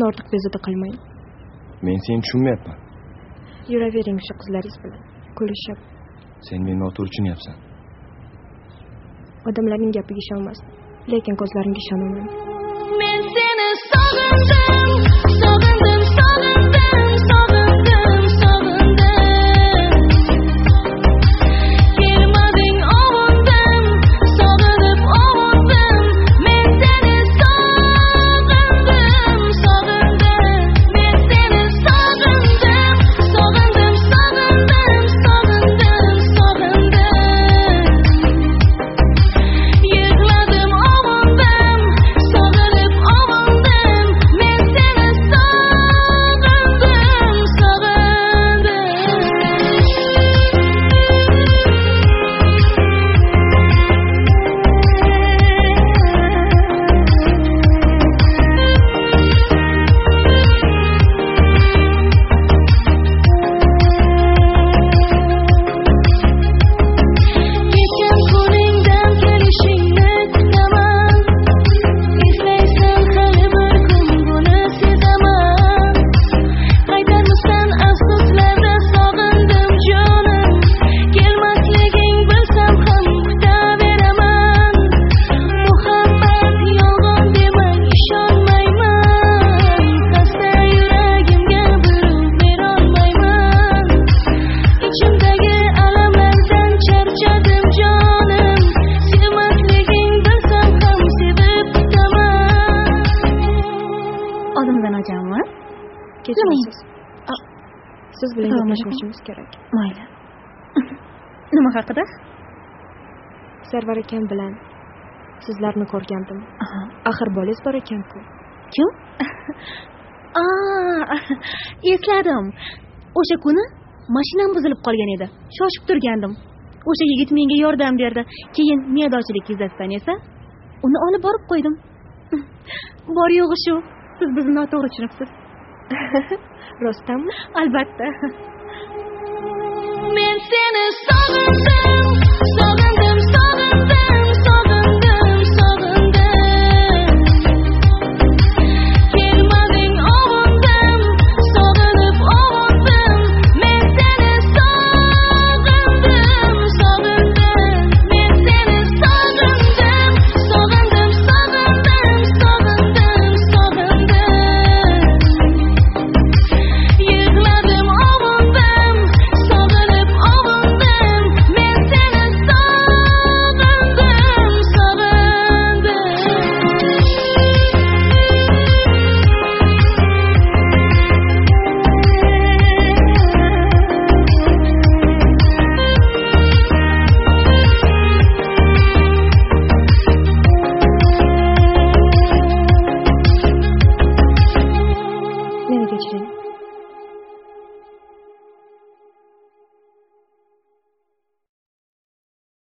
Meni ortiq bezovta qilmang. Men seni tushunmayapman. Yuravering shu qizlaringiz bilan. Kulishib. Sen meni noto'g'ri tushunyapsan. Odamlarning gapiga ishonmasdim, lekin ko'zlaringga ishonaman. Men seni sog'indim, sog'indim, sog'indim, sog'indim, sog'indim. Kelmading ovundim, sog'inib ovundim. Men seni sog'indim, sog'indim. Men seni sog'indim, sog'indim, sog'indim, sog'indim, sog'indim. Yig'ladim ovundim, sog'inib ovundim. Men seni sog'indim, Ketgan qo'lingdan kelishingni kutaman. Eslaysan hali bir kun buni sezaman. Qaytarmisan afsuslarda sog'indim jonim. Kelmasliging bilsam ham kutaveraman. Muhabbat yolg'on demang, ishonmayman. Xasta yuragimga buyruq berolmayman. Ichimdagi alamlardan charchadim jonim. Sevmasliging bilsam ham sevib kutaman. Oldimdan ojanmi? Kechirasiz. Siz bilan gaplashishimiz kerak. Mayli. Nima haqida? Sarvar akam bilan sizlarni ko'rgandim. Axir bolangiz bor ekan-ku. Kim? Esladim. O'sha kuni mashinam buzilib qolgan edi. Shoshib turgandim. O'sha yigit menga yordam berdi. Keyin nedochilik yuzasidan esa uni olib borib qo'ydim. Bor yo'g'i shu. Siz bizni noto'g'ri tushunibsiz. Rostdanmi? Albatta. Men seni sog'indim.